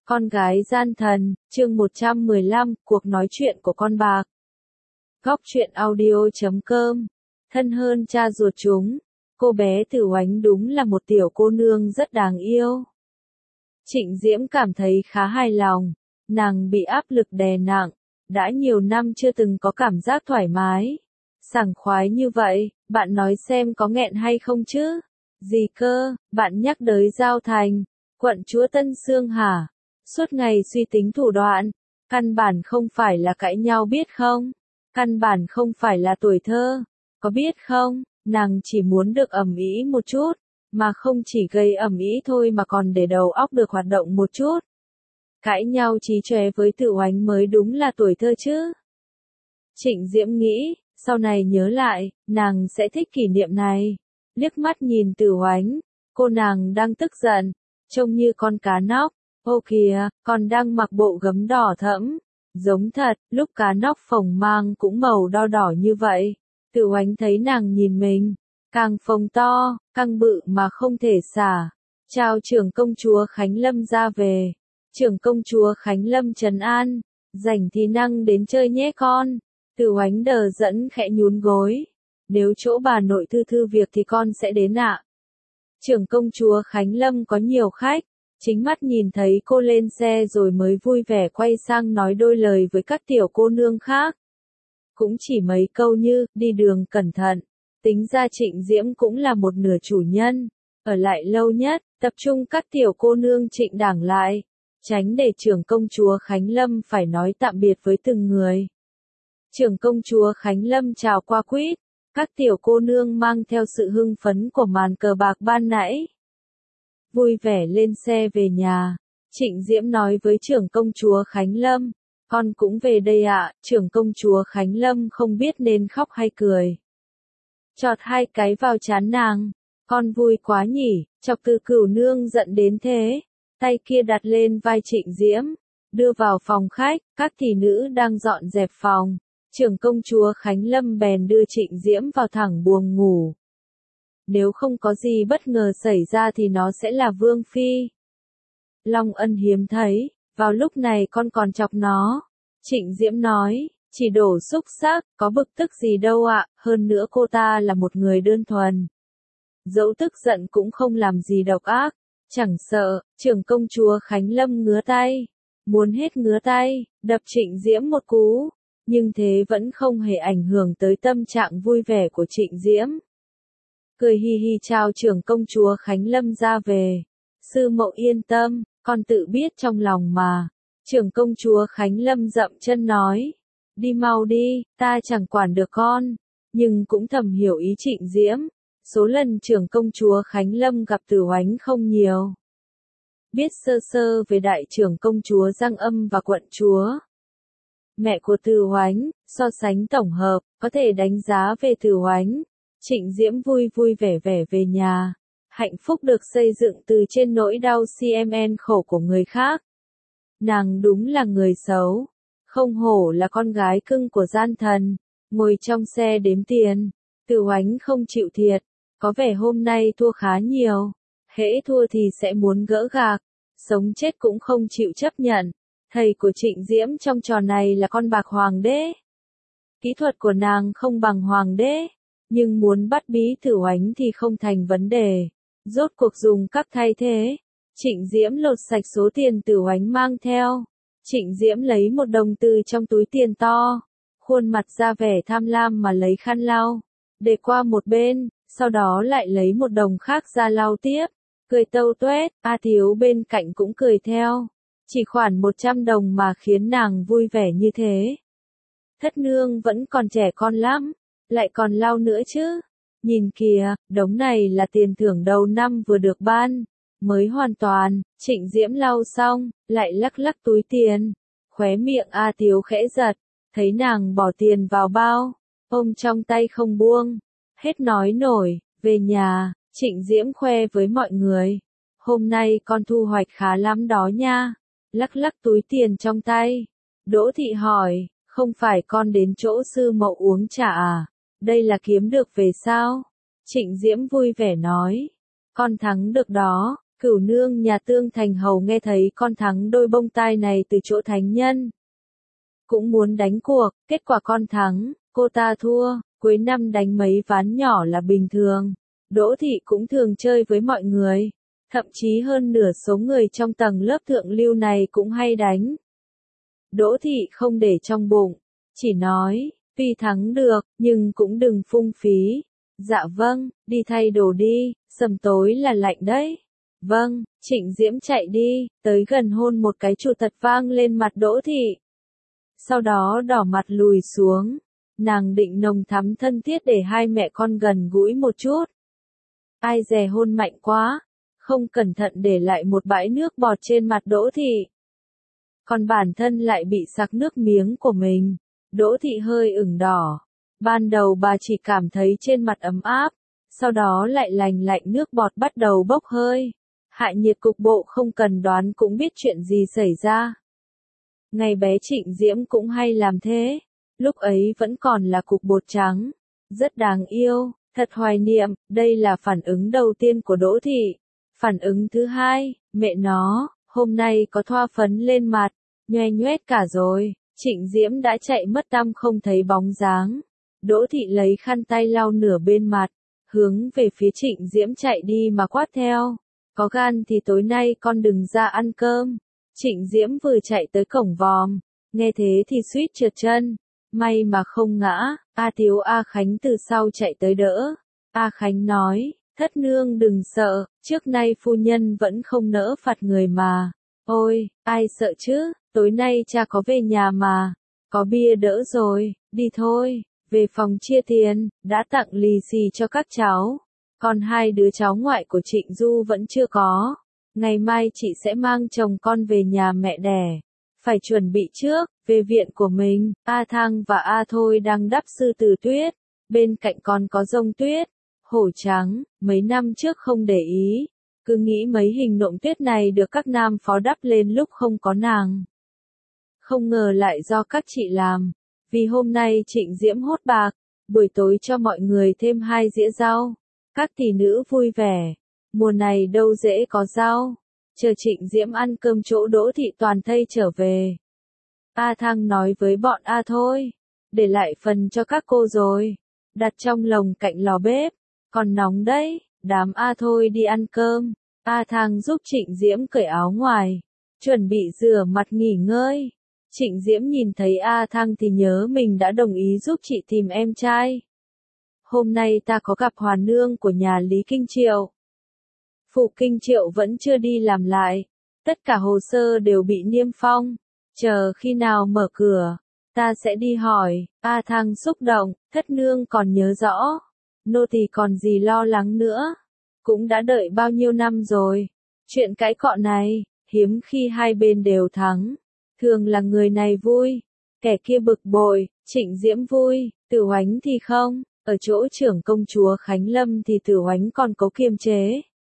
Con gái gian thần, chương 115, cuộc nói chuyện của con bạc. Góc truyện audio.com. Thân hơn cha ruột chúng, cô bé Tử Oánh đúng là một tiểu cô nương rất đáng yêu. Trịnh Diễm cảm thấy khá hài lòng, nàng bị áp lực đè nặng, đã nhiều năm chưa từng có cảm giác thoải mái, sảng khoái như vậy, bạn nói xem có nghẹn hay không chứ? Gì cơ, bạn nhắc tới Giao Thành, quận chúa Tân Xương hả? Suốt ngày suy tính thủ đoạn, căn bản không phải là cãi nhau biết không? Căn bản không phải là tuổi thơ, có biết không? Nàng chỉ muốn được ầm ĩ một chút, mà không chỉ gây ầm ĩ thôi mà còn để đầu óc được hoạt động một chút. Cãi nhau trí chóe với Tử Oánh mới đúng là tuổi thơ chứ. Trịnh Diễm nghĩ, sau này nhớ lại, nàng sẽ thích kỷ niệm này. Liếc mắt nhìn Tử Oánh, cô nàng đang tức giận, trông như con cá nóc. Ô kìa, còn đang mặc bộ gấm đỏ thẫm. Giống thật, lúc cá nóc phồng mang cũng màu đo đỏ như vậy. Tử Oánh thấy nàng nhìn mình, càng phồng to, căng bự mà không thể xả. Chào trưởng công chúa Khánh Lâm ra về. Trưởng công chúa Khánh Lâm trấn an, rảnh thì năng đến chơi nhé con. Tử Oánh đờ dẫn khẽ nhún gối. Nếu chỗ bà nội thư việc thì con sẽ đến ạ. Trưởng công chúa Khánh Lâm có nhiều khách. Chính mắt nhìn thấy cô lên xe rồi mới vui vẻ quay sang nói đôi lời với các tiểu cô nương khác. Cũng chỉ mấy câu như, đi đường cẩn thận. Tính ra Trịnh Diễm cũng là một nửa chủ nhân. Ở lại lâu nhất, tập trung các tiểu cô nương Trịnh đảng lại. Tránh để trưởng công chúa Khánh Lâm phải nói tạm biệt với từng người. Trưởng công chúa Khánh Lâm chào qua quýt. Các tiểu cô nương mang theo sự hưng phấn của màn cờ bạc ban nãy. Vui vẻ lên xe về nhà, Trịnh Diễm nói với trưởng công chúa Khánh Lâm, con cũng về đây ạ. Trưởng công chúa Khánh Lâm không biết nên khóc hay cười. Chọt hai cái vào trán nàng, con vui quá nhỉ, chọc từ Cửu nương giận đến thế, tay kia đặt lên vai Trịnh Diễm, đưa vào phòng khách, các thị nữ đang dọn dẹp phòng, trưởng công chúa Khánh Lâm bèn đưa Trịnh Diễm vào thẳng buồng ngủ. Nếu không có gì bất ngờ xảy ra thì nó sẽ là Vương Phi. Long Ân hiếm thấy, vào lúc này con còn chọc nó. Trịnh Diễm nói, chỉ đổ xúc xác, có bực tức gì đâu ạ, hơn nữa cô ta là một người đơn thuần. Dẫu tức giận cũng không làm gì độc ác, chẳng sợ. Trưởng công chúa Khánh Lâm ngứa tay, muốn hết ngứa tay, đập Trịnh Diễm một cú, nhưng thế vẫn không hề ảnh hưởng tới tâm trạng vui vẻ của Trịnh Diễm. Cười hi hi chào trưởng công chúa Khánh Lâm ra về. Sư mẫu yên tâm, con tự biết trong lòng mà. Trưởng công chúa Khánh Lâm dậm chân nói. Đi mau đi, ta chẳng quản được con. Nhưng cũng thầm hiểu ý Trịnh Diễm. Số lần trưởng công chúa Khánh Lâm gặp Tử Oánh không nhiều. Biết sơ sơ về đại trưởng công chúa Giang Âm và quận chúa. Mẹ của Tử Oánh, so sánh tổng hợp, có thể đánh giá về Tử Oánh. Trịnh Diễm vui vui vẻ vẻ về nhà. Hạnh phúc được xây dựng từ trên nỗi đau CMN khổ của người khác. Nàng đúng là người xấu. Không hổ là con gái cưng của gian thần. Ngồi trong xe đếm tiền. Tử Oánh không chịu thiệt. Có vẻ hôm nay thua khá nhiều. Hễ thua thì sẽ muốn gỡ gạc. Sống chết cũng không chịu chấp nhận. Thầy của Trịnh Diễm trong trò này là con bạc hoàng đế. Kỹ thuật của nàng không bằng hoàng đế. Nhưng muốn bắt bí Tử Oánh thì không thành vấn đề. Rốt cuộc dùng các thay thế. Trịnh Diễm lột sạch số tiền Tử Oánh mang theo. Trịnh Diễm lấy một đồng từ trong túi tiền to. Khuôn mặt ra vẻ tham lam mà lấy khăn lau. Để qua một bên, sau đó lại lấy một đồng khác ra lau tiếp. Cười tâu tuét, A Thiếu bên cạnh cũng cười theo. Chỉ khoảng 100 đồng mà khiến nàng vui vẻ như thế. Thất nương vẫn còn trẻ con lắm. Lại còn lau nữa chứ. Nhìn kìa, đống này là tiền thưởng đầu năm vừa được ban. Mới hoàn toàn. Trịnh Diễm lau xong, lại lắc lắc túi tiền. Khóe miệng A Tiếu khẽ giật. Thấy nàng bỏ tiền vào bao. Ôm trong tay không buông. Hết nói nổi. Về nhà, Trịnh Diễm khoe với mọi người. Hôm nay con thu hoạch khá lắm đó nha. Lắc lắc túi tiền trong tay. Đỗ Thị hỏi, không phải con đến chỗ sư mẫu uống trà à? Đây là kiếm được về sao? Trịnh Diễm vui vẻ nói. Con thắng được đó, Cửu nương nhà Tương Thành Hầu nghe thấy con thắng đôi bông tai này từ chỗ thánh nhân. Cũng muốn đánh cuộc, kết quả con thắng, cô ta thua, cuối năm đánh mấy ván nhỏ là bình thường. Đỗ thị cũng thường chơi với mọi người, thậm chí hơn nửa số người trong tầng lớp thượng lưu này cũng hay đánh. Đỗ thị không để trong bụng, chỉ nói, tuy thắng được, nhưng cũng đừng phung phí. Dạ vâng, đi thay đồ đi, sầm tối là lạnh đấy. Vâng, Trịnh Diễm chạy đi, tới gần hôn một cái chụt thật vang lên mặt Đỗ thị. Sau đó đỏ mặt lùi xuống, nàng định nồng thắm thân thiết để hai mẹ con gần gũi một chút. Ai dè hôn mạnh quá, không cẩn thận để lại một bãi nước bọt trên mặt Đỗ thị. Còn bản thân lại bị sặc nước miếng của mình, Đỗ thị hơi ửng đỏ. Ban đầu bà chỉ cảm thấy trên mặt ấm áp, sau đó lại lành lạnh nước bọt bắt đầu bốc hơi. Hạ nhiệt cục bộ không cần đoán cũng biết chuyện gì xảy ra. Ngày bé Trịnh Diễm cũng hay làm thế, lúc ấy vẫn còn là cục bột trắng, rất đáng yêu, thật hoài niệm, đây là phản ứng đầu tiên của Đỗ thị. Phản ứng thứ hai, mẹ nó, hôm nay có thoa phấn lên mặt, nhoe nhoét cả rồi, Trịnh Diễm đã chạy mất tăm không thấy bóng dáng. Đỗ thị lấy khăn tay lau nửa bên mặt, hướng về phía Trịnh Diễm chạy đi mà quát theo. Có gan thì tối nay con đừng ra ăn cơm. Trịnh Diễm vừa chạy tới cổng vòm, nghe thế thì suýt trượt chân. May mà không ngã, A Thiếu A Khánh từ sau chạy tới đỡ. A Khánh nói, thất nương đừng sợ, trước nay phu nhân vẫn không nỡ phạt người mà. Ôi, ai sợ chứ, tối nay cha có về nhà mà. Có bia đỡ rồi, đi thôi, về phòng chia tiền, đã tặng lì xì cho các cháu. Còn hai đứa cháu ngoại của Trịnh Du vẫn chưa có. Ngày mai chị sẽ mang chồng con về nhà mẹ đẻ. Phải chuẩn bị trước, về viện của mình, A Thăng và A Thôi đang đắp sư tử tuyết. Bên cạnh còn có rông tuyết, hổ trắng, mấy năm trước không để ý. Cứ nghĩ mấy hình nộm tuyết này được các nam phó đắp lên lúc không có nàng. Không ngờ lại do các chị làm. Vì hôm nay Trịnh Diễm hốt bạc, buổi tối cho mọi người thêm 2 dĩa rau. Các tỷ nữ vui vẻ. Mùa này đâu dễ có rau. Chờ Trịnh Diễm ăn cơm chỗ Đỗ thị toàn thây trở về. A Thăng nói với bọn A Thôi, để lại phần cho các cô rồi. Đặt trong lồng cạnh lò bếp. Còn nóng đấy, đám A Thôi đi ăn cơm. A Thăng giúp Trịnh Diễm cởi áo ngoài, chuẩn bị rửa mặt nghỉ ngơi. Trịnh Diễm nhìn thấy A Thăng thì nhớ mình đã đồng ý giúp chị tìm em trai. Hôm nay ta có gặp Hoàn nương của nhà Lý Kinh Triệu. Phụ Kinh Triệu vẫn chưa đi làm lại, tất cả hồ sơ đều bị niêm phong. Chờ khi nào mở cửa, ta sẽ đi hỏi. A Thăng xúc động, thất nương còn nhớ rõ. Nô tỳ còn gì lo lắng nữa. Cũng đã đợi bao nhiêu năm rồi. Chuyện cãi cọ này, hiếm khi hai bên đều thắng. Thường là người này vui, kẻ kia bực bội. Trịnh Diễm vui, Tử Oánh thì không. Ở chỗ trưởng công chúa Khánh Lâm thì Tử Oánh còn có kiềm chế.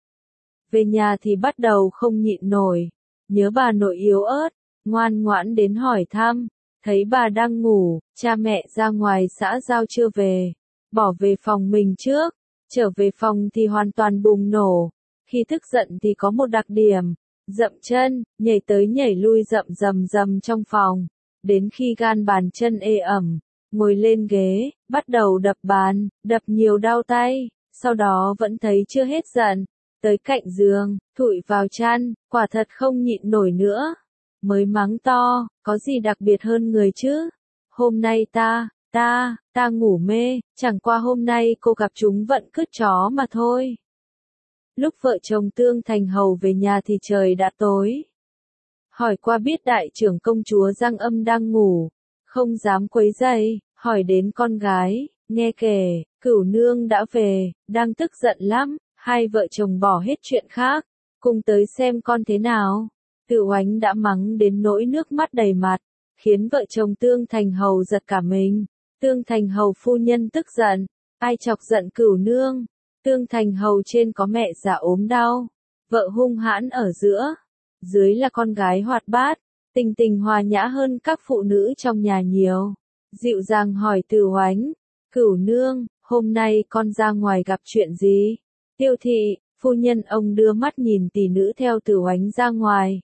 Về nhà thì bắt đầu không nhịn nổi. Nhớ bà nội yếu ớt, ngoan ngoãn đến hỏi thăm. Thấy bà đang ngủ, cha mẹ ra ngoài xã giao chưa về. Bỏ về phòng mình trước. Trở về phòng thì hoàn toàn bùng nổ. Khi tức giận thì có một đặc điểm. Dậm chân, nhảy tới nhảy lui rậm rầm rầm trong phòng. Đến khi gan bàn chân ê ẩm, ngồi lên ghế, bắt đầu đập bàn, đập nhiều đau tay. Sau đó vẫn thấy chưa hết giận. Tới cạnh giường, thụi vào chăn, quả thật không nhịn nổi nữa. Mới mắng to, có gì đặc biệt hơn người chứ? Hôm nay ta ngủ mê, chẳng qua hôm nay cô gặp chúng vận cứt chó mà thôi. Lúc vợ chồng Tương Thành Hầu về nhà thì trời đã tối. Hỏi qua biết đại trưởng công chúa Giang Âm đang ngủ, không dám quấy rầy, hỏi đến con gái, nghe kể, Cửu nương đã về, đang tức giận lắm. Hai vợ chồng bỏ hết chuyện khác, cùng tới xem con thế nào. Tử Oánh đã mắng đến nỗi nước mắt đầy mặt, khiến vợ chồng Tương Thành Hầu giật cả mình. Tương Thành Hầu phu nhân tức giận, ai chọc giận Cửu nương? Tương Thành Hầu trên có mẹ già ốm đau, vợ hung hãn ở giữa, dưới là con gái hoạt bát, tình tình hòa nhã hơn các phụ nữ trong nhà nhiều. Dịu dàng hỏi Tử Oánh, Cửu nương, hôm nay con ra ngoài gặp chuyện gì? Tiêu thị, Phu nhân ông đưa mắt nhìn tỷ nữ theo Tử Oánh ra ngoài.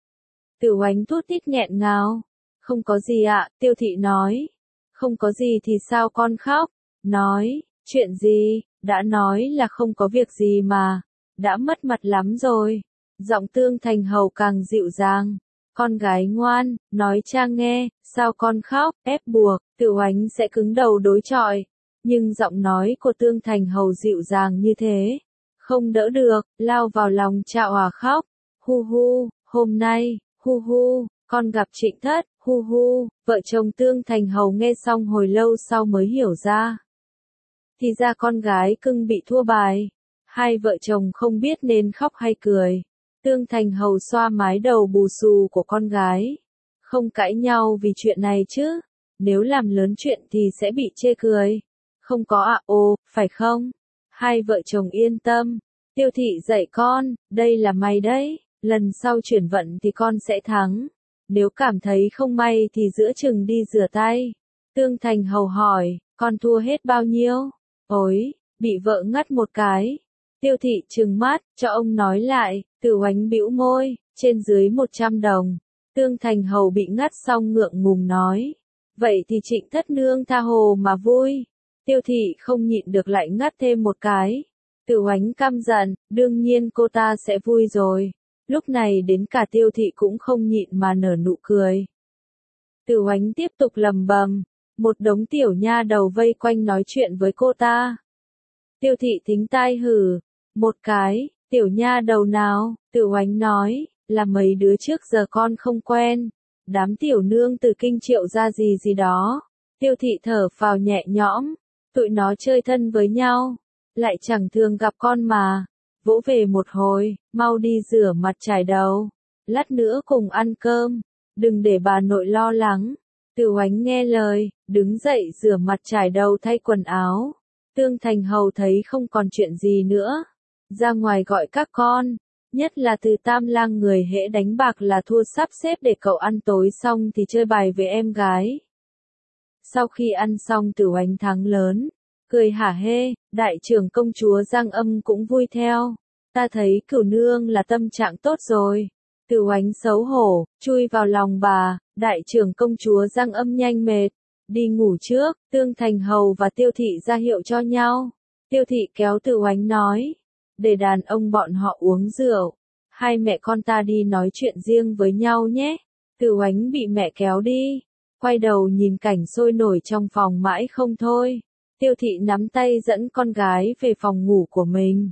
Tử Oánh thút thít nghẹn ngào. Không có gì ạ, Tiêu thị nói. Không có gì thì sao con khóc? Nói, chuyện gì? Đã nói là không có việc gì mà. Đã mất mặt lắm rồi. Giọng Tương Thành Hầu càng dịu dàng. Con gái ngoan, nói cha nghe, sao con khóc, ép buộc, Tử Oánh sẽ cứng đầu đối chọi. Nhưng giọng nói của Tương Thành Hầu dịu dàng như thế. Không đỡ được, lao vào lòng cha òa khóc. Hu hu, hôm nay, hu hu, con gặp Trịnh Thất, hu hu. Vợ chồng Tương Thành Hầu nghe xong hồi lâu sau mới hiểu ra. Thì ra con gái cưng bị thua bài. Hai vợ chồng không biết nên khóc hay cười. Tương Thành Hầu xoa mái đầu bù xù của con gái. Không cãi nhau vì chuyện này chứ. Nếu làm lớn chuyện thì sẽ bị chê cười. Không có ạ, phải không? Hai vợ chồng yên tâm. Tiêu thị dạy con, đây là may đấy. Lần sau chuyển vận thì con sẽ thắng. Nếu cảm thấy không may thì giữa chừng đi rửa tay. Tương Thành Hầu hỏi, con thua hết bao nhiêu? Ôi, bị vợ ngắt một cái. Tiêu thị trừng mắt, cho ông nói lại. Tử Oánh bĩu môi, trên dưới 100 đồng. Tương Thành Hầu bị ngắt xong ngượng ngùng nói. Vậy thì Trịnh Thất nương tha hồ mà vui. Tiêu thị không nhịn được lại ngắt thêm một cái. Tử Oánh căm giận, đương nhiên cô ta sẽ vui rồi. Lúc này đến cả Tiêu thị cũng không nhịn mà nở nụ cười. Tử Oánh tiếp tục lầm bầm. Một đống tiểu nha đầu vây quanh nói chuyện với cô ta. Tiêu thị thính tai hử. Một cái, tiểu nha đầu nào? Tử Oánh nói, là mấy đứa trước giờ con không quen. Đám tiểu nương từ Kinh Triệu ra gì gì đó. Tiêu thị thở phào nhẹ nhõm. Tụi nó chơi thân với nhau. Lại chẳng thường gặp con mà. Vỗ về một hồi, mau đi rửa mặt chải đầu. Lát nữa cùng ăn cơm. Đừng để bà nội lo lắng. Tử Oánh nghe lời, đứng dậy rửa mặt chải đầu thay quần áo. Tương Thành Hầu thấy không còn chuyện gì nữa. Ra ngoài gọi các con. Nhất là từ Tam Lang người hễ đánh bạc là thua, sắp xếp để cậu ăn tối xong thì chơi bài với em gái. Sau khi ăn xong Tử Oánh thắng lớn. Cười hả hê, đại trưởng công chúa Giang Âm cũng vui theo. Ta thấy Cửu nương là tâm trạng tốt rồi. Tử Oánh xấu hổ, chui vào lòng bà, đại trưởng công chúa Giang Âm nhanh mệt. Đi ngủ trước, Tương Thành Hầu và Tiêu thị ra hiệu cho nhau. Tiêu thị kéo Tử Oánh nói. Để đàn ông bọn họ uống rượu. Hai mẹ con ta đi nói chuyện riêng với nhau nhé. Tử Oánh bị mẹ kéo đi. Quay đầu nhìn cảnh sôi nổi trong phòng mãi không thôi. Tiêu thị nắm tay dẫn con gái về phòng ngủ của mình.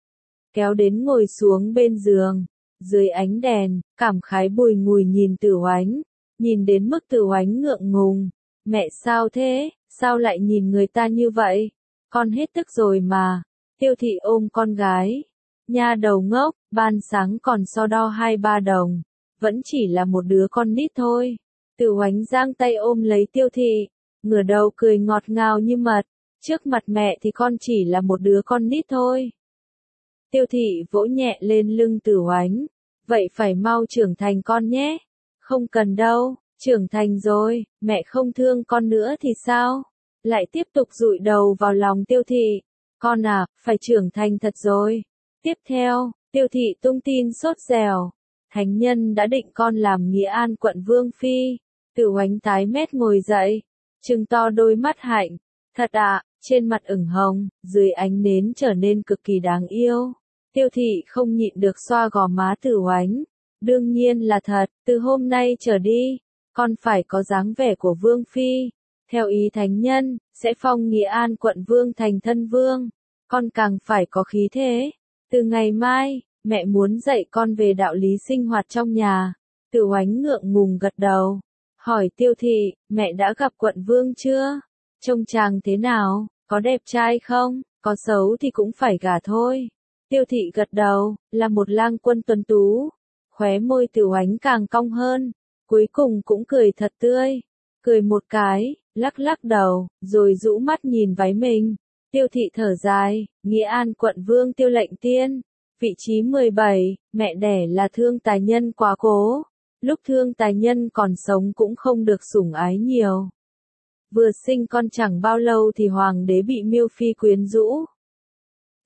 Kéo đến ngồi xuống bên giường. Dưới ánh đèn, cảm khái bùi ngùi nhìn Tử Oánh. Nhìn đến mức Tử Oánh ngượng ngùng. Mẹ sao thế, sao lại nhìn người ta như vậy? Con hết tức rồi mà. Tiêu thị ôm con gái. Nha đầu ngốc, ban sáng còn so đo 2-3 đồng. Vẫn chỉ là một đứa con nít thôi. Tử Oánh giang tay ôm lấy Tiêu thị. Ngửa đầu cười ngọt ngào như mật. Trước mặt mẹ thì con chỉ là một đứa con nít thôi. Tiêu thị vỗ nhẹ lên lưng Tử Oánh. Vậy phải mau trưởng thành con nhé. Không cần đâu, trưởng thành rồi, mẹ không thương con nữa thì sao? Lại tiếp tục dụi đầu vào lòng Tiêu thị. Con à, phải trưởng thành thật rồi. Tiếp theo, Tiêu thị tung tin sốt dẻo. Thánh nhân đã định con làm Nghĩa An quận vương phi. Tử Oánh tái mét ngồi dậy. Trừng to đôi mắt hạnh. Thật ạ, trên mặt ửng hồng, dưới ánh nến trở nên cực kỳ đáng yêu. Tiêu thị không nhịn được xoa gò má Tử Oánh. Đương nhiên là thật, từ hôm nay trở đi, con phải có dáng vẻ của vương phi. Theo ý thánh nhân, sẽ phong Nghĩa An quận vương thành thân vương. Con càng phải có khí thế. Từ ngày mai, mẹ muốn dạy con về đạo lý sinh hoạt trong nhà. Tử Oánh ngượng ngùng gật đầu. Hỏi Tiêu thị, mẹ đã gặp quận vương chưa? Trông chàng thế nào, có đẹp trai không? Có xấu thì cũng phải gả thôi. Tiêu thị gật đầu, là một lang quân tuấn tú. Khóe môi Tử Oánh càng cong hơn. Cuối cùng cũng cười thật tươi. Cười một cái, lắc lắc đầu, rồi rũ mắt nhìn váy mình. Tiêu thị thở dài, Nghĩa An quận vương Tiêu lệnh tiên. Vị trí 17, mẹ đẻ là Thương Tài Nhân quá cố. Lúc Thương Tài Nhân còn sống cũng không được sủng ái nhiều. Vừa sinh con chẳng bao lâu thì hoàng đế bị Miêu Phi quyến rũ.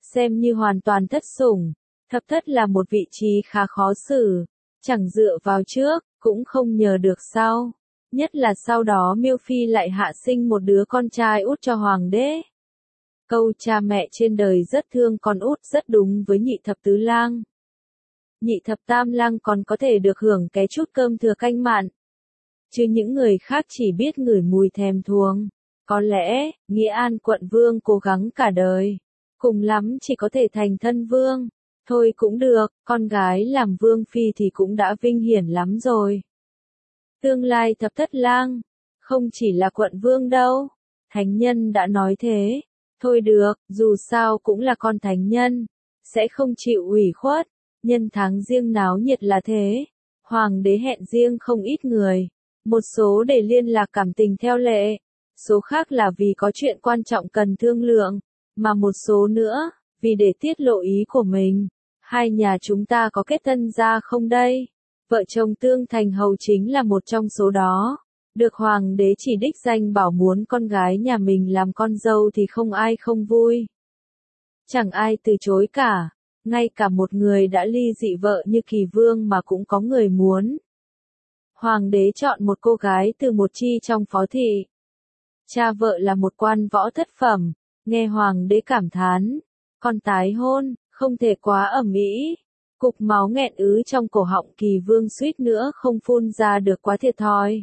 xem như hoàn toàn thất sủng. Thập thất là một vị trí khá khó xử, chẳng dựa vào trước, cũng không nhờ được sau. Nhất là sau đó Miêu Phi lại hạ sinh một đứa con trai út cho hoàng đế. Câu cha mẹ trên đời rất thương con út rất đúng với nhị thập tứ lang. Nhị thập tam lang còn có thể được hưởng cái chút cơm thừa canh mặn. Chứ những người khác chỉ biết ngửi mùi thèm thuồng. Có lẽ, Nghĩa An quận vương cố gắng cả đời. Cùng lắm chỉ có thể thành thân vương. Thôi cũng được, con gái làm vương phi thì cũng đã vinh hiển lắm rồi. Tương lai thập thất lang, không chỉ là quận vương đâu. Thánh nhân đã nói thế. Thôi được, dù sao cũng là con thánh nhân. Sẽ không chịu ủy khuất. Nhân tháng riêng náo nhiệt là thế. Hoàng đế hẹn riêng không ít người. Một số để liên lạc cảm tình theo lệ. Số khác là vì có chuyện quan trọng cần thương lượng. Mà một số nữa, vì để tiết lộ ý của mình. Hai nhà chúng ta có kết thân ra không đây? Vợ chồng Tương Thành Hầu chính là một trong số đó. Được hoàng đế chỉ đích danh bảo muốn con gái nhà mình làm con dâu thì không ai không vui. Chẳng ai từ chối cả. Ngay cả một người đã ly dị vợ như Kỳ Vương mà cũng có người muốn. Hoàng đế chọn một cô gái từ một chi trong phó thị. Cha vợ là một quan võ thất phẩm. Nghe hoàng đế cảm thán. Con tái hôn, không thể quá ầm ĩ. Cục máu nghẹn ứ trong cổ họng Kỳ Vương suýt nữa không phun ra được quá thiệt thòi.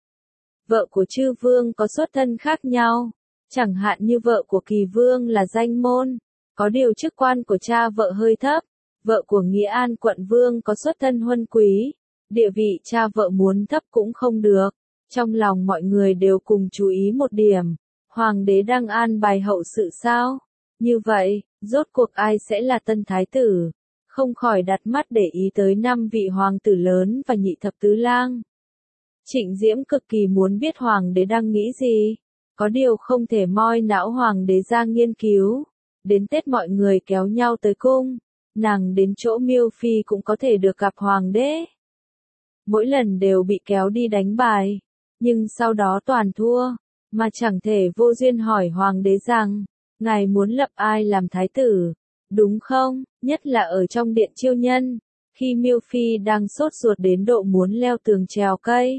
Vợ của chư vương có xuất thân khác nhau. Chẳng hạn như vợ của Kỳ Vương là danh môn. Có điều chức quan của cha vợ hơi thấp. Vợ của Nghĩa An quận vương có xuất thân huân quý. Địa vị cha vợ muốn thấp cũng không được. Trong lòng mọi người đều cùng chú ý một điểm. Hoàng đế đang an bài hậu sự sao? Như vậy, rốt cuộc ai sẽ là tân thái tử? Không khỏi đặt mắt để ý tới 5 vị hoàng tử lớn và nhị thập tứ lang. Trịnh Diễm cực kỳ muốn biết hoàng đế đang nghĩ gì. Có điều không thể moi não hoàng đế ra nghiên cứu. Đến Tết mọi người kéo nhau tới cung. Nàng đến chỗ Miêu Phi cũng có thể được gặp hoàng đế. Mỗi lần đều bị kéo đi đánh bài. Nhưng sau đó toàn thua. Mà chẳng thể vô duyên hỏi hoàng đế rằng, ngài muốn lập ai làm thái tử, đúng không? Nhất là ở trong điện chiêu nhân, khi Miêu Phi đang sốt ruột đến độ muốn leo tường trèo cây.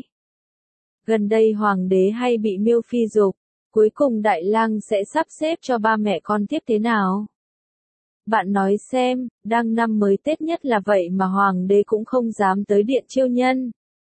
Gần đây hoàng đế hay bị Miêu Phi giục, cuối cùng Đại Lang sẽ sắp xếp cho ba mẹ con tiếp thế nào? Bạn nói xem, đang năm mới Tết nhất là vậy mà hoàng đế cũng không dám tới điện chiêu nhân.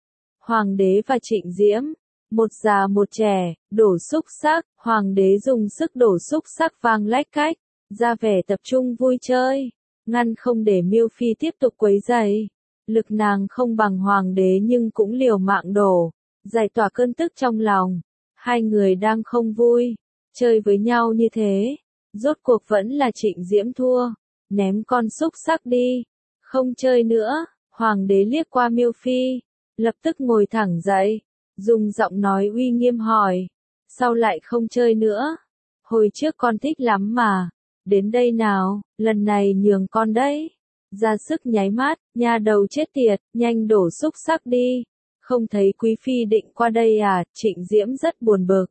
Hoàng đế và Trịnh Diễm, một già một trẻ, đổ xúc xắc, hoàng đế dùng sức đổ xúc xắc vang lách cách, ra vẻ tập trung vui chơi, ngăn không để Miêu Phi tiếp tục quấy rầy. Lực nàng không bằng hoàng đế nhưng cũng liều mạng đổ, giải tỏa cơn tức trong lòng. Hai người đang không vui, chơi với nhau như thế, rốt cuộc vẫn là Trịnh Diễm thua, ném con xúc xắc đi, không chơi nữa. Hoàng đế liếc qua Miêu Phi, lập tức ngồi thẳng dậy. Dùng giọng nói uy nghiêm hỏi, sao lại không chơi nữa? Hồi trước con thích lắm mà, đến đây nào, lần này nhường con đấy. Ra sức nháy mắt, nha đầu chết tiệt, nhanh đổ xúc xắc đi. Không thấy quý phi định qua đây à? Trịnh Diễm rất buồn bực.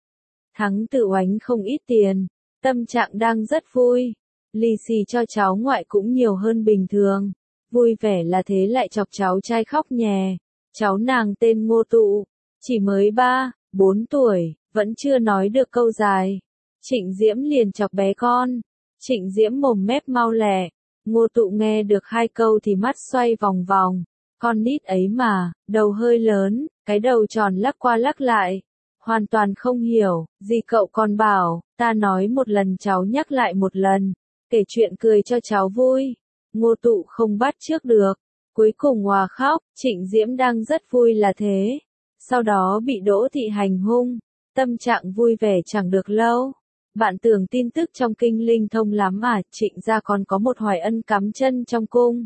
Thắng tự oánh không ít tiền, tâm trạng đang rất vui. Lì xì cho cháu ngoại cũng nhiều hơn bình thường. Vui vẻ là thế lại chọc cháu trai khóc nhè. Cháu nàng tên Ngô Tụ. Chỉ mới 3, 4 tuổi, vẫn chưa nói được câu dài. Trịnh Diễm liền chọc bé con. Trịnh Diễm mồm mép mau lẹ. Ngô Tụ nghe được 2 câu thì mắt xoay vòng vòng. Con nít ấy mà, đầu hơi lớn, cái đầu tròn lắc qua lắc lại. Hoàn toàn không hiểu, gì cậu còn bảo, ta nói một lần cháu nhắc lại một lần. Kể chuyện cười cho cháu vui. Ngô Tụ không bắt chước được. Cuối cùng hòa khóc, Trịnh Diễm đang rất vui là thế. Sau đó bị Đỗ Thị hành hung, tâm trạng vui vẻ chẳng được lâu. Bạn tưởng tin tức trong kinh linh thông lắm à? Trịnh gia còn có một Hoài Ân cắm chân trong cung.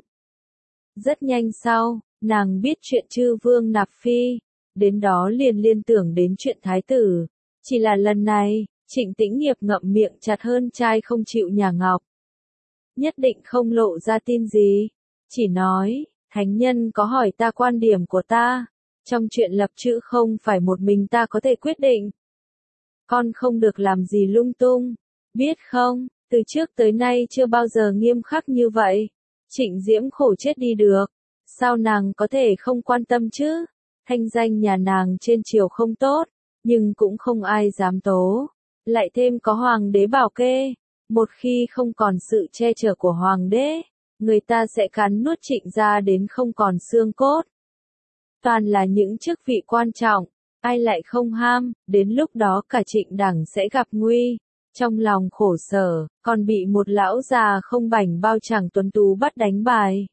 Rất nhanh sau, nàng biết chuyện chư vương nạp phi, đến đó liền liên tưởng đến chuyện thái tử. Chỉ là lần này, Trịnh Tĩnh Nghiệp ngậm miệng chặt hơn trai không chịu nhả ngọc. Nhất định không lộ ra tin gì, chỉ nói, thánh nhân có hỏi ta quan điểm của ta. Trong chuyện lập chữ không phải một mình ta có thể quyết định. Con không được làm gì lung tung, biết không? Từ trước tới nay chưa bao giờ nghiêm khắc như vậy. Trịnh Diễm khổ chết đi được. Sao nàng có thể không quan tâm chứ? Thanh danh nhà nàng trên triều không tốt, nhưng cũng không ai dám tố. Lại thêm có hoàng đế bảo kê. Một khi không còn sự che chở của hoàng đế, người ta sẽ cắn nuốt Trịnh gia đến không còn xương cốt. Toàn là những chức vị quan trọng, ai lại không ham, đến lúc đó cả Trịnh đẳng sẽ gặp nguy. Trong lòng khổ sở, còn bị một lão già không bảnh bao chẳng tuấn tú bắt đánh bài.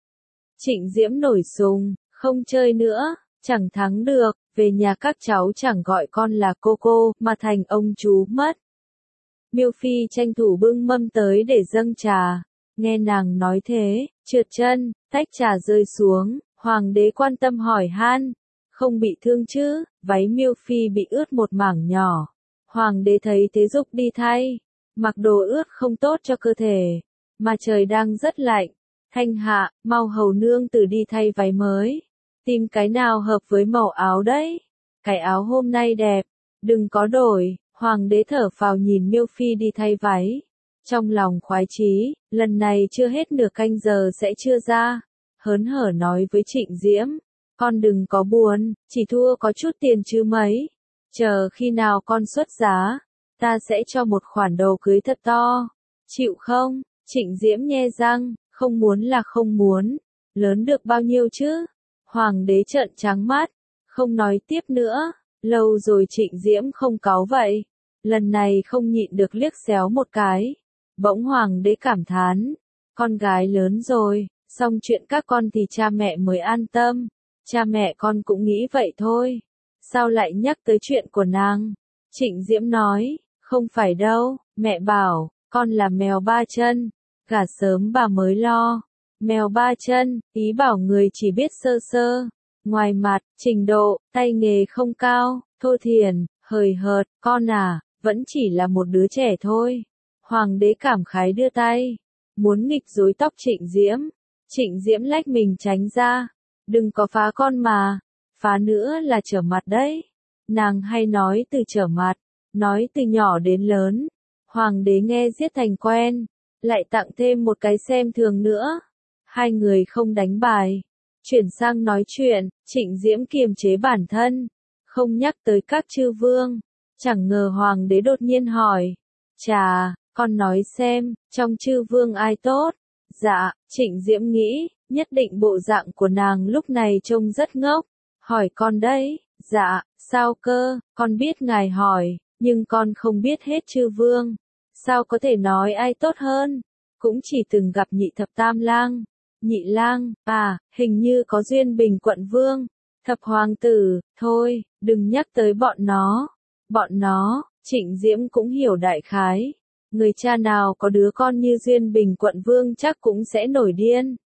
Trịnh Diễm nổi sùng, không chơi nữa, chẳng thắng được, về nhà các cháu chẳng gọi con là cô, mà thành ông chú mất. Miêu Phi tranh thủ bưng mâm tới để dâng trà, nghe nàng nói thế, trượt chân, tách trà rơi xuống, hoàng đế quan tâm hỏi han, không bị thương chứ? Váy Miêu Phi bị ướt một mảng nhỏ. Hoàng đế thấy thế dục đi thay, mặc đồ ướt không tốt cho cơ thể, mà trời đang rất lạnh. Thanh hạ, mau hầu nương tử đi thay váy mới, tìm cái nào hợp với màu áo đấy. Cái áo hôm nay đẹp, đừng có đổi. Hoàng đế thở phào nhìn Miêu Phi đi thay váy, trong lòng khoái chí, lần này chưa hết nửa canh giờ sẽ chưa ra. Hớn hở nói với Trịnh Diễm, con đừng có buồn, chỉ thua có chút tiền chứ mấy. Chờ khi nào con xuất giá, ta sẽ cho một khoản đồ cưới thật to. Chịu không? Trịnh Diễm nhe răng, không muốn là không muốn. Lớn được bao nhiêu chứ? Hoàng đế trợn trắng mắt, không nói tiếp nữa. Lâu rồi Trịnh Diễm không cáu vậy. Lần này không nhịn được liếc xéo một cái. Bỗng hoàng đế cảm thán, con gái lớn rồi, xong chuyện các con thì cha mẹ mới an tâm. Cha mẹ con cũng nghĩ vậy thôi. Sao lại nhắc tới chuyện của nàng? Trịnh Diễm nói, không phải đâu, mẹ bảo, con là mèo ba chân. Gả sớm bà mới lo. Mèo ba chân, ý bảo người chỉ biết sơ sơ. Ngoài mặt, trình độ, tay nghề không cao, thô thiển, hời hợt, con à, vẫn chỉ là một đứa trẻ thôi. Hoàng đế cảm khái đưa tay, muốn nghịch rối tóc Trịnh Diễm. Trịnh Diễm lách mình tránh ra. Đừng có phá con mà, phá nữa là trở mặt đấy. Nàng hay nói từ trở mặt, nói từ nhỏ đến lớn. Hoàng đế nghe giết thành quen, lại tặng thêm một cái xem thường nữa. Hai người không đánh bài, chuyển sang nói chuyện. Trịnh Diễm kiềm chế bản thân, không nhắc tới các chư vương. Chẳng ngờ hoàng đế đột nhiên hỏi, chà, con nói xem, trong chư vương ai tốt? Dạ, Trịnh Diễm nghĩ, nhất định bộ dạng của nàng lúc này trông rất ngốc. Hỏi con đấy, dạ, sao cơ, con biết ngài hỏi, nhưng con không biết hết chư vương. Sao có thể nói ai tốt hơn? Cũng chỉ từng gặp nhị thập tam lang. Nhị lang, à, hình như có duyên Bình Quận Vương. Thập hoàng tử, thôi, đừng nhắc tới bọn nó. Bọn nó, Trịnh Diễm cũng hiểu đại khái. Người cha nào có đứa con như duyên Bình Quận Vương chắc cũng sẽ nổi điên.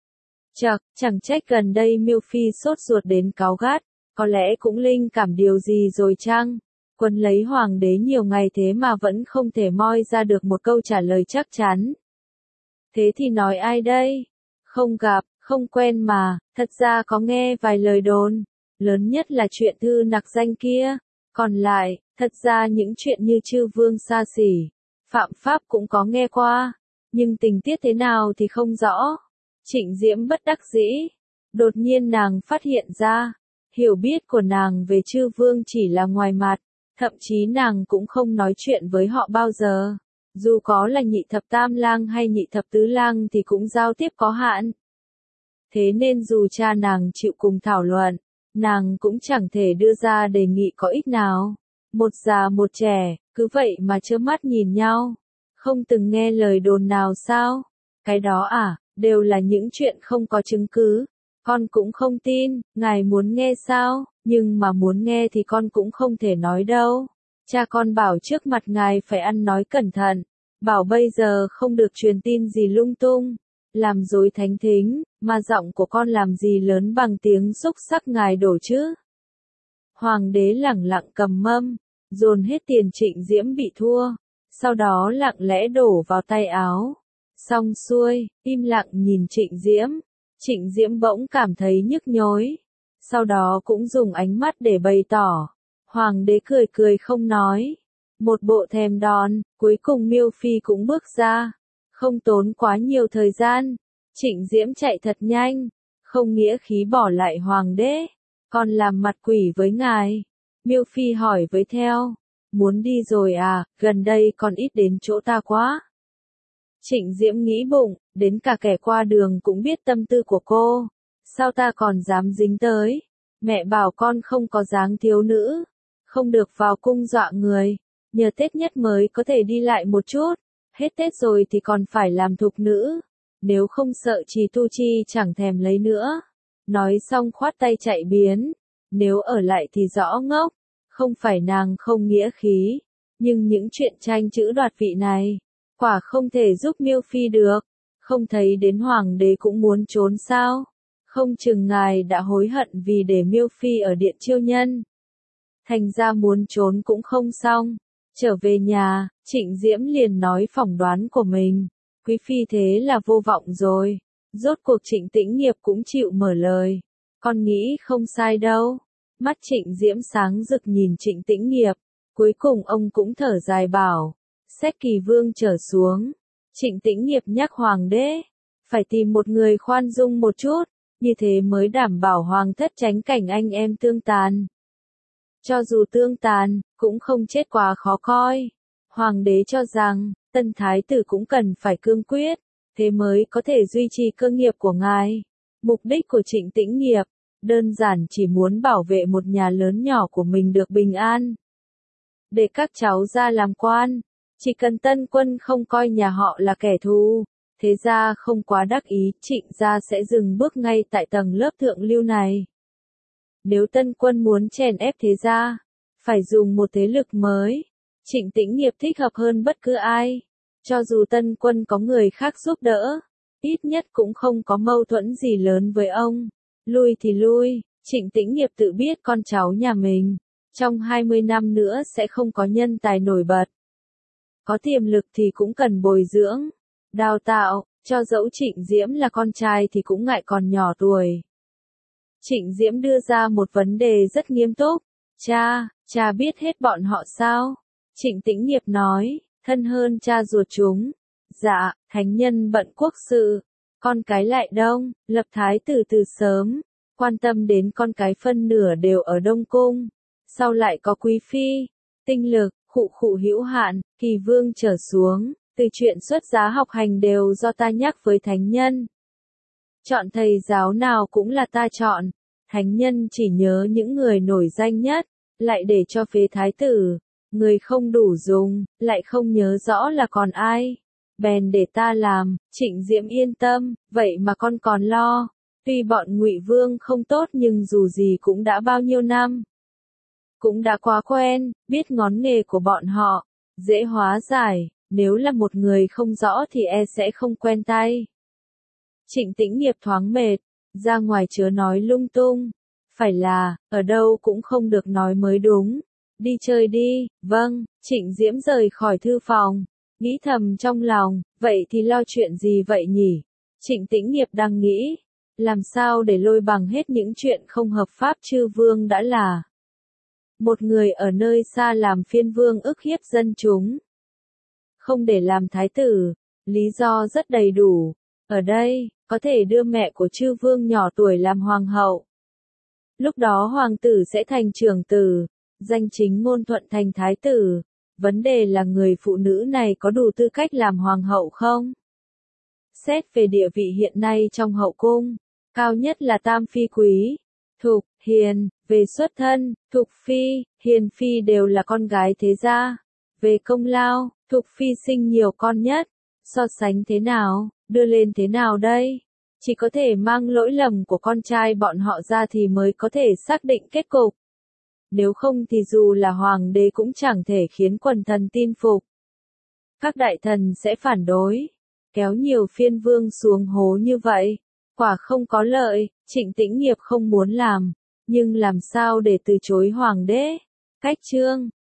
Chậc, chẳng trách gần đây Miêu Phi sốt ruột đến cáu gắt, có lẽ cũng linh cảm điều gì rồi chăng? Quân lấy hoàng đế nhiều ngày thế mà vẫn không thể moi ra được một câu trả lời chắc chắn. Thế thì nói ai đây? Không gặp, không quen mà, thật ra có nghe vài lời đồn, lớn nhất là chuyện thư nặc danh kia. Còn lại, thật ra những chuyện như chư vương xa xỉ, phạm pháp cũng có nghe qua, nhưng tình tiết thế nào thì không rõ. Trịnh Diễm bất đắc dĩ, đột nhiên nàng phát hiện ra, hiểu biết của nàng về chư vương chỉ là ngoài mặt, thậm chí nàng cũng không nói chuyện với họ bao giờ. Dù có là nhị thập tam lang hay nhị thập tứ lang thì cũng giao tiếp có hạn. Thế nên dù cha nàng chịu cùng thảo luận, nàng cũng chẳng thể đưa ra đề nghị có ích nào. Một già một trẻ, cứ vậy mà trơ mắt nhìn nhau. Không từng nghe lời đồn nào sao? Cái đó à, đều là những chuyện không có chứng cứ. Con cũng không tin, ngài muốn nghe sao? Nhưng mà muốn nghe thì con cũng không thể nói đâu. Cha con bảo trước mặt ngài phải ăn nói cẩn thận. Bảo bây giờ không được truyền tin gì lung tung. Làm dối thánh thính, mà giọng của con làm gì lớn bằng tiếng xúc sắc ngài đổ chứ? Hoàng đế lẳng lặng cầm mâm, dồn hết tiền Trịnh Diễm bị thua. Sau đó lặng lẽ đổ vào tay áo. Xong xuôi, im lặng nhìn Trịnh Diễm. Trịnh Diễm bỗng cảm thấy nhức nhối. Sau đó cũng dùng ánh mắt để bày tỏ. Hoàng đế cười cười không nói. Một bộ thèm đòn, cuối cùng Miêu Phi cũng bước ra. Không tốn quá nhiều thời gian, Trịnh Diễm chạy thật nhanh, không nghĩa khí bỏ lại hoàng đế. Còn làm mặt quỷ với ngài. Miêu Phi hỏi với theo. Muốn đi rồi à, gần đây còn ít đến chỗ ta quá. Trịnh Diễm nghĩ bụng, đến cả kẻ qua đường cũng biết tâm tư của cô. Sao ta còn dám dính tới? Mẹ bảo con không có dáng thiếu nữ, không được vào cung dọa người, nhờ Tết nhất mới có thể đi lại một chút, hết Tết rồi thì còn phải làm thục nữ, nếu không sợ Trì Tu Chi chẳng thèm lấy nữa. Nói xong khoát tay chạy biến, nếu ở lại thì rõ ngốc, không phải nàng không nghĩa khí, nhưng những chuyện tranh chữ đoạt vị này, quả không thể giúp Miêu Phi được, không thấy đến hoàng đế cũng muốn trốn sao? Không chừng ngài đã hối hận vì để Miêu Phi ở điện chiêu nhân. Thành ra muốn trốn cũng không xong. Trở về nhà, Trịnh Diễm liền nói phỏng đoán của mình. Quý phi thế là vô vọng rồi. Rốt cuộc Trịnh Tĩnh Nghiệp cũng chịu mở lời. Con nghĩ không sai đâu. Mắt Trịnh Diễm sáng rực nhìn Trịnh Tĩnh Nghiệp. Cuối cùng ông cũng thở dài bảo. Xét Kỳ Vương trở xuống. Trịnh Tĩnh Nghiệp nhắc hoàng đế. Phải tìm một người khoan dung một chút. Như thế mới đảm bảo hoàng thất tránh cảnh anh em tương tàn. Cho dù tương tàn, cũng không chết quá khó coi. Hoàng đế cho rằng, tân thái tử cũng cần phải cương quyết, thế mới có thể duy trì cơ nghiệp của ngài. Mục đích của Trịnh Tĩnh Nghiệp, đơn giản chỉ muốn bảo vệ một nhà lớn nhỏ của mình được bình an. Để các cháu ra làm quan, chỉ cần Tân Quân không coi nhà họ là kẻ thù. Thế ra không quá đắc ý, Trịnh gia sẽ dừng bước ngay tại tầng lớp thượng lưu này. Nếu Tân Quân muốn chèn ép thế gia, phải dùng một thế lực mới. Trịnh Tĩnh Nghiệp thích hợp hơn bất cứ ai. Cho dù Tân Quân có người khác giúp đỡ, ít nhất cũng không có mâu thuẫn gì lớn với ông. Lui thì lui, Trịnh Tĩnh Nghiệp tự biết con cháu nhà mình, trong 20 năm nữa sẽ không có nhân tài nổi bật. Có tiềm lực thì cũng cần bồi dưỡng, đào tạo, cho dẫu Trịnh Diễm là con trai thì cũng ngại còn nhỏ tuổi. Trịnh Diễm đưa ra một vấn đề rất nghiêm túc. Cha biết hết bọn họ sao? Trịnh Tĩnh Nghiệp nói, thân hơn cha ruột chúng. Dạ, thánh nhân bận quốc sự, con cái lại đông, lập thái tử từ sớm, quan tâm đến con cái phân nửa đều ở Đông Cung. Sau lại có quý phi, tinh lực, khụ hữu hạn, Kỳ Vương trở xuống, từ chuyện xuất giá học hành đều do ta nhắc với thánh nhân. Chọn thầy giáo nào cũng là ta chọn, thánh nhân chỉ nhớ những người nổi danh nhất, lại để cho phế thái tử, người không đủ dùng, lại không nhớ rõ là còn ai. Bèn để ta làm, Trịnh Diễm yên tâm, vậy mà con còn lo. Tuy bọn Ngụy Vương không tốt nhưng dù gì cũng đã bao nhiêu năm. Cũng đã quá quen, biết ngón nghề của bọn họ, dễ hóa giải, nếu là một người không rõ thì sẽ không quen tay. Trịnh Tĩnh Nghiệp thoáng mệt, ra ngoài chớ nói lung tung. Phải là, ở đâu cũng không được nói mới đúng. Đi chơi đi, vâng, Trịnh Diễm rời khỏi thư phòng. Nghĩ thầm trong lòng, vậy thì lo chuyện gì vậy nhỉ? Trịnh Tĩnh Nghiệp đang nghĩ, làm sao để lôi bằng hết những chuyện không hợp pháp chư vương đã là. Một người ở nơi xa làm phiên vương ức hiếp dân chúng. Không để làm thái tử, lý do rất đầy đủ. Ở đây, có thể đưa mẹ của chư vương nhỏ tuổi làm hoàng hậu. Lúc đó hoàng tử sẽ thành trưởng tử, danh chính ngôn thuận thành thái tử. Vấn đề là người phụ nữ này có đủ tư cách làm hoàng hậu không? Xét về địa vị hiện nay trong hậu cung, cao nhất là tam phi quý, Thục, Hiền, về xuất thân, Thục phi, Hiền phi đều là con gái thế gia. Về công lao, Thục phi sinh nhiều con nhất, so sánh thế nào, đưa lên thế nào đây? Chỉ có thể mang lỗi lầm của con trai bọn họ ra thì mới có thể xác định kết cục. Nếu không thì dù là hoàng đế cũng chẳng thể khiến quần thần tin phục. Các đại thần sẽ phản đối, kéo nhiều phiên vương xuống hố như vậy, quả không có lợi. Trịnh Tĩnh Nghiệp không muốn làm, nhưng làm sao để từ chối hoàng đế? Cách chương